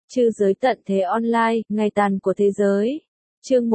Trư giới tận thế online, ngày tàn của thế giới. Chương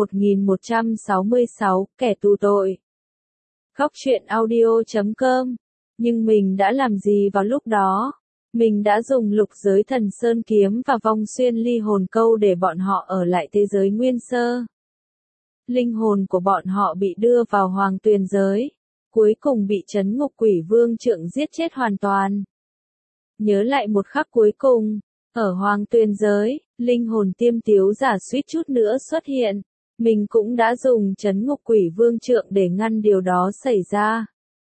1166, kẻ tù tội. Góc truyện audio.com. Nhưng mình đã làm gì vào lúc đó? Mình đã dùng lục giới thần sơn kiếm và vong xuyên ly hồn câu để bọn họ ở lại thế giới nguyên sơ. Linh hồn của bọn họ bị đưa vào hoàng tuyền giới, cuối cùng bị trấn ngục quỷ vương trượng giết chết hoàn toàn. Nhớ lại một khắc cuối cùng, ở hoàng tuyền giới, linh hồn tiêm tiếu giả suýt chút nữa xuất hiện. Mình cũng đã dùng trấn ngục quỷ vương trượng để ngăn điều đó xảy ra.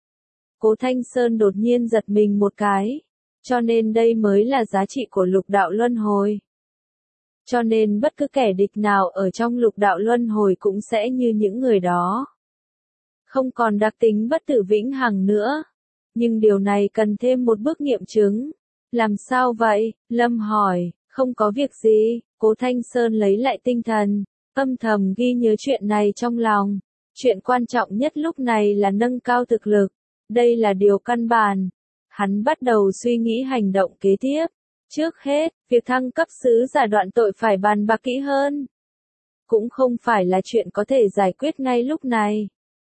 Cố Thanh Sơn đột nhiên giật mình một cái. Cho nên đây mới là giá trị của lục đạo luân hồi. Cho nên bất cứ kẻ địch nào ở trong lục đạo luân hồi cũng sẽ như những người đó. Không còn đặc tính bất tử vĩnh hằng nữa. Nhưng điều này cần thêm một bước nghiệm chứng. Làm sao vậy? Lâm hỏi. Không có việc gì. Cố Thanh Sơn lấy lại tinh thần, âm thầm ghi nhớ chuyện này trong lòng. Chuyện quan trọng nhất lúc này là nâng cao thực lực. Đây là điều căn bản. Hắn bắt đầu suy nghĩ hành động kế tiếp. Trước hết, việc thăng cấp sứ giả đoạn tội phải bàn bạc kỹ hơn. Cũng không phải là chuyện có thể giải quyết ngay lúc này.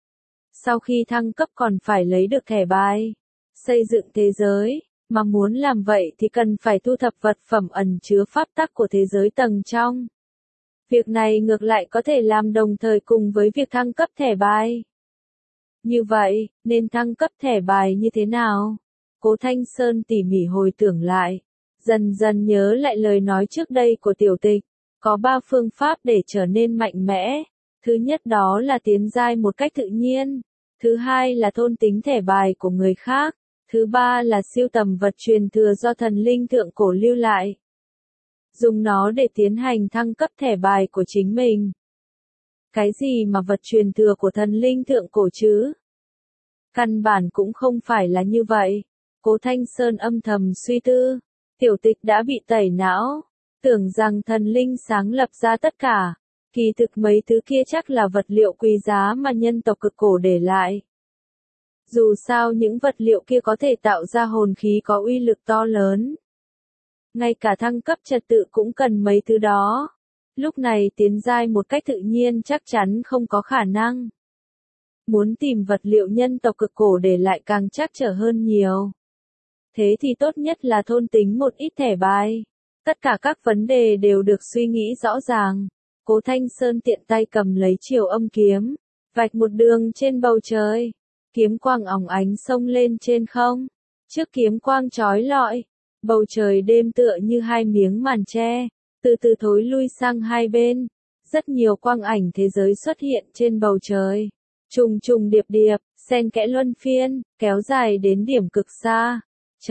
Sau khi thăng cấp còn phải lấy được thẻ bài, xây dựng thế giới, mà muốn làm vậy thì cần phải thu thập vật phẩm ẩn chứa pháp tắc của thế giới tầng trong. Việc này ngược lại có thể làm đồng thời cùng với việc thăng cấp thẻ bài. Như vậy, nên thăng cấp thẻ bài như thế nào? Cố Thanh Sơn tỉ mỉ hồi tưởng lại, dần dần nhớ lại lời nói trước đây của tiểu tịch. Có 3 phương pháp để trở nên mạnh mẽ. Thứ nhất đó là tiến giai một cách tự nhiên. Thứ hai là thôn tính thẻ bài của người khác. Thứ ba là siêu tầm vật truyền thừa do thần linh thượng cổ lưu lại. Dùng nó để tiến hành thăng cấp thẻ bài của chính mình. Cái gì mà vật truyền thừa của thần linh thượng cổ chứ? Căn bản cũng không phải là như vậy. Cố Thanh Sơn âm thầm suy tư. Tiểu tịch đã bị tẩy não. Tưởng rằng thần linh sáng lập ra tất cả. Kỳ thực mấy thứ kia chắc là vật liệu quý giá mà nhân tộc cực cổ để lại. Dù sao những vật liệu kia có thể tạo ra hồn khí có uy lực to lớn. Ngay cả thăng cấp trật tự cũng cần mấy thứ đó. Lúc này tiến giai một cách tự nhiên chắc chắn không có khả năng. Muốn tìm vật liệu nhân tộc cực cổ để lại càng trắc trở hơn nhiều. Thế thì tốt nhất là thôn tính một ít thẻ bài. Tất cả các vấn đề đều được suy nghĩ rõ ràng. Cố Thanh Sơn tiện tay cầm lấy chiều âm kiếm, vạch một đường trên bầu trời. Kiếm quang óng ánh xông lên trên không. Trước kiếm quang chói lọi, bầu trời đêm tựa như hai miếng màn tre, từ từ thối lui sang hai bên. Rất nhiều quang ảnh thế giới xuất hiện trên bầu trời. Trùng trùng điệp điệp, xen kẽ luân phiên, kéo dài đến điểm cực xa.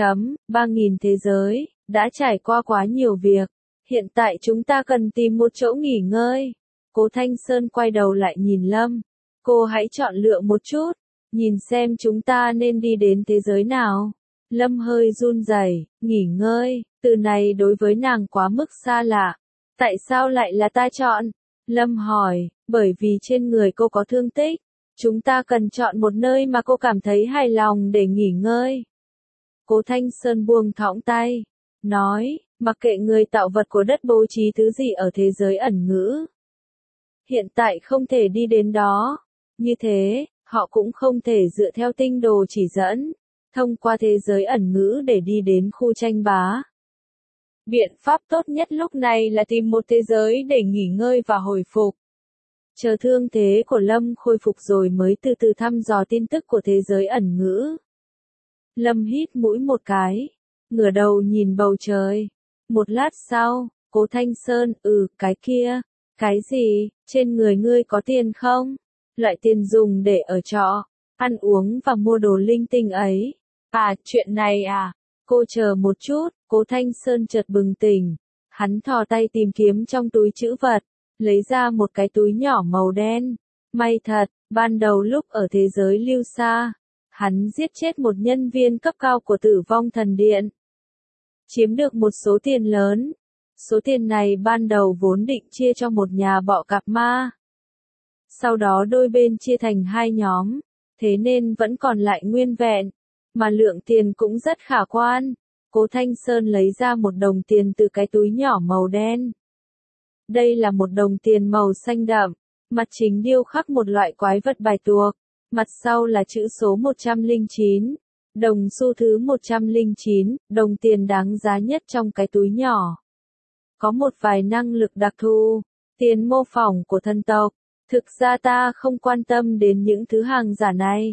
3.000 thế giới, đã trải qua quá nhiều việc. Hiện tại chúng ta cần tìm một chỗ nghỉ ngơi. Cố Thanh Sơn quay đầu lại nhìn Lâm. Cô hãy chọn lựa một chút. Nhìn xem chúng ta nên đi đến thế giới nào. Lâm hơi run rẩy, nghỉ ngơi, từ này đối với nàng quá mức xa lạ. Tại sao lại là ta chọn? Lâm hỏi, bởi vì trên người cô có thương tích. Chúng ta cần chọn một nơi mà cô cảm thấy hài lòng để nghỉ ngơi. Cố Thanh Sơn buông thõng tay, nói, mặc kệ người tạo vật của đất bố trí thứ gì ở thế giới ẩn ngữ. Hiện tại không thể đi đến đó. Như thế, họ cũng không thể dựa theo tinh đồ chỉ dẫn, thông qua thế giới ẩn ngữ để đi đến khu tranh bá. Biện pháp tốt nhất lúc này là tìm một thế giới để nghỉ ngơi và hồi phục. Chờ thương thế của Lâm khôi phục rồi mới từ từ thăm dò tin tức của thế giới ẩn ngữ. Lâm hít mũi một cái, ngửa đầu nhìn bầu trời. Một lát sau, Cố Thanh Sơn, cái kia, cái gì, trên người ngươi có tiền không? Loại tiền dùng để ở trọ, ăn uống và mua đồ linh tinh ấy. À, chuyện này à? Cô chờ một chút, Cố Thanh Sơn chợt bừng tỉnh. Hắn thò tay tìm kiếm trong túi trữ vật, lấy ra một cái túi nhỏ màu đen. May thật, ban đầu lúc ở thế giới lưu xa, hắn giết chết một nhân viên cấp cao của Tử Vong Thần Điện. Chiếm được một số tiền lớn. Số tiền này ban đầu vốn định chia cho một nhà bọ cạp ma. Sau đó đôi bên chia thành hai nhóm, thế nên vẫn còn lại nguyên vẹn, mà lượng tiền cũng rất khả quan. Cố Thanh Sơn lấy ra một đồng tiền từ cái túi nhỏ màu đen. Đây là một đồng tiền màu xanh đậm, mặt chính điêu khắc một loại quái vật bạch tuộc, mặt sau là chữ số 109, đồng xu thứ 109, đồng tiền đáng giá nhất trong cái túi nhỏ. Có một vài năng lực đặc thù, tiền mô phỏng của thần tộc, thực ra ta không quan tâm đến những thứ hàng giả này.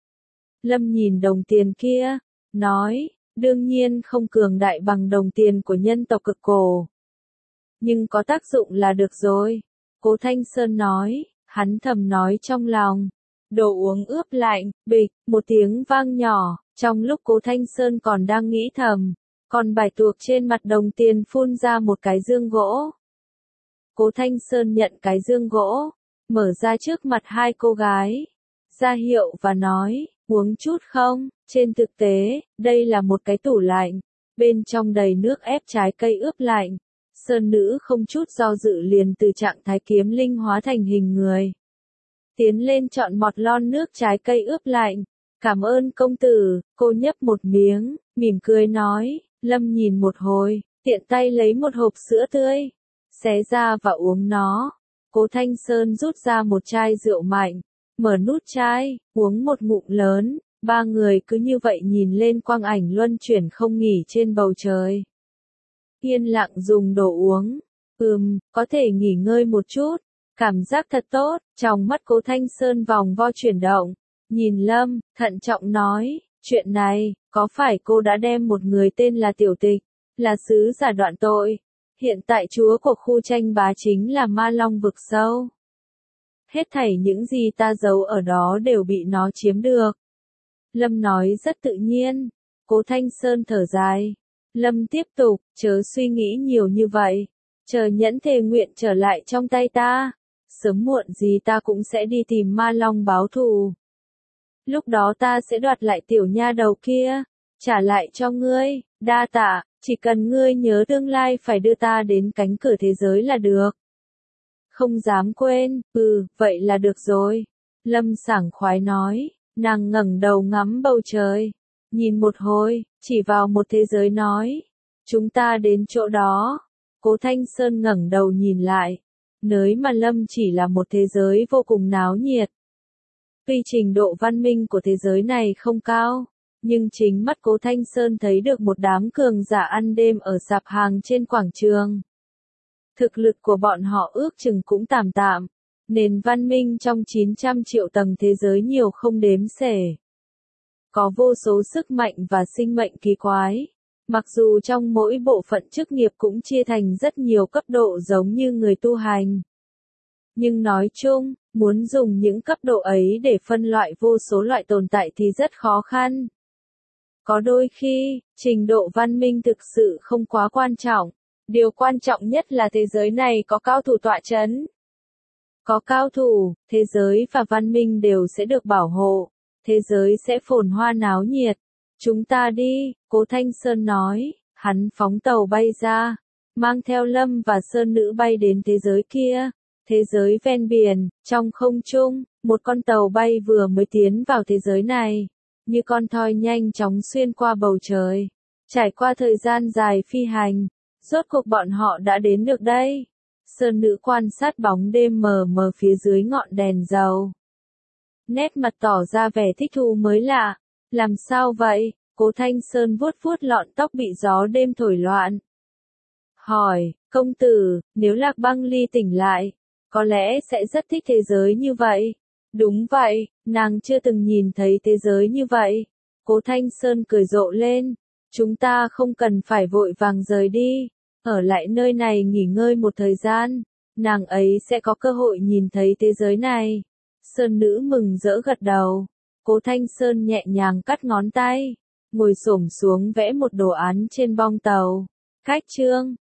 Lâm nhìn đồng tiền kia, nói, đương nhiên không cường đại bằng đồng tiền của nhân tộc cực cổ. Nhưng có tác dụng là được rồi. Cố Thanh Sơn nói, hắn thầm nói trong lòng. Đồ uống ướp lạnh, bịch, một tiếng vang nhỏ, trong lúc Cố Thanh Sơn còn đang nghĩ thầm, còn bạch tuộc trên mặt đồng tiền phun ra một cái dương gỗ. Cố Thanh Sơn nhận cái dương gỗ, mở ra trước mặt hai cô gái, ra hiệu và nói, uống chút không? Trên thực tế, đây là một cái tủ lạnh, bên trong đầy nước ép trái cây ướp lạnh. Sơn nữ không chút do dự liền từ trạng thái kiếm linh hóa thành hình người. Tiến lên chọn một lon nước trái cây ướp lạnh. Cảm ơn công tử, cô nhấp một miếng, mỉm cười nói, Lâm nhìn một hồi, tiện tay lấy một hộp sữa tươi, xé ra và uống nó. Cố Thanh Sơn rút ra một chai rượu mạnh, mở nút chai, uống một ngụm lớn, ba người cứ như vậy nhìn lên quang ảnh luân chuyển không nghỉ trên bầu trời. Yên lặng dùng đồ uống, có thể nghỉ ngơi một chút, cảm giác thật tốt, trong mắt Cố Thanh Sơn vòng vo chuyển động, nhìn Lâm, thận trọng nói, chuyện này, có phải cô đã đem một người tên là Tiểu Tịch, là sứ giả đoạn tội, hiện tại chúa của khu tranh bá chính là Ma Long vực sâu. Hết thảy những gì ta giấu ở đó đều bị nó chiếm được. Lâm nói rất tự nhiên, Cố Thanh Sơn thở dài. Lâm tiếp tục, chớ suy nghĩ nhiều như vậy, chờ nhẫn thề nguyện trở lại trong tay ta, sớm muộn gì ta cũng sẽ đi tìm Ma Long báo thù. Lúc đó ta sẽ đoạt lại tiểu nha đầu kia, trả lại cho ngươi, đa tạ, chỉ cần ngươi nhớ tương lai phải đưa ta đến cánh cửa thế giới là được. Không dám quên, vậy là được rồi. Lâm sảng khoái nói, nàng ngẩng đầu ngắm bầu trời, nhìn một hồi, chỉ vào một thế giới nói, chúng ta đến chỗ đó. Cố Thanh Sơn ngẩng đầu nhìn lại, nơi mà Lâm chỉ là một thế giới vô cùng náo nhiệt. Tuy trình độ văn minh của thế giới này không cao, nhưng chính mắt Cố Thanh Sơn thấy được một đám cường giả ăn đêm ở sạp hàng trên quảng trường. Thực lực của bọn họ ước chừng cũng tạm tạm, nền văn minh trong 900 triệu tầng thế giới nhiều không đếm xuể. Có vô số sức mạnh và sinh mệnh kỳ quái. Mặc dù trong mỗi bộ phận chức nghiệp cũng chia thành rất nhiều cấp độ giống như người tu hành. Nhưng nói chung, muốn dùng những cấp độ ấy để phân loại vô số loại tồn tại thì rất khó khăn. Có đôi khi, trình độ văn minh thực sự không quá quan trọng. Điều quan trọng nhất là thế giới này có cao thủ tọa chấn. Có cao thủ, thế giới và văn minh đều sẽ được bảo hộ. Thế giới sẽ phồn hoa náo nhiệt. Chúng ta đi, Cố Thanh Sơn nói, hắn phóng tàu bay ra, mang theo Lâm và Sơn nữ bay đến thế giới kia. Thế giới ven biển, trong không trung, một con tàu bay vừa mới tiến vào thế giới này, như con thoi nhanh chóng xuyên qua bầu trời. Trải qua thời gian dài phi hành, rốt cuộc bọn họ đã đến được đây. Sơn nữ quan sát bóng đêm mờ mờ phía dưới ngọn đèn dầu. Nét mặt tỏ ra vẻ thích thú mới lạ. Làm sao vậy? Cố Thanh Sơn vuốt vuốt lọn tóc bị gió đêm thổi loạn. Hỏi, công tử, nếu Lạc Băng Ly tỉnh lại, có lẽ sẽ rất thích thế giới như vậy. Đúng vậy, nàng chưa từng nhìn thấy thế giới như vậy. Cố Thanh Sơn cười rộ lên. Chúng ta không cần phải vội vàng rời đi. Ở lại nơi này nghỉ ngơi một thời gian. Nàng ấy sẽ có cơ hội nhìn thấy thế giới này. Sơn nữ mừng rỡ gật đầu. Cố Thanh Sơn nhẹ nhàng cắt ngón tay, ngồi xổm xuống vẽ một đồ án trên bong tàu. Khách trương,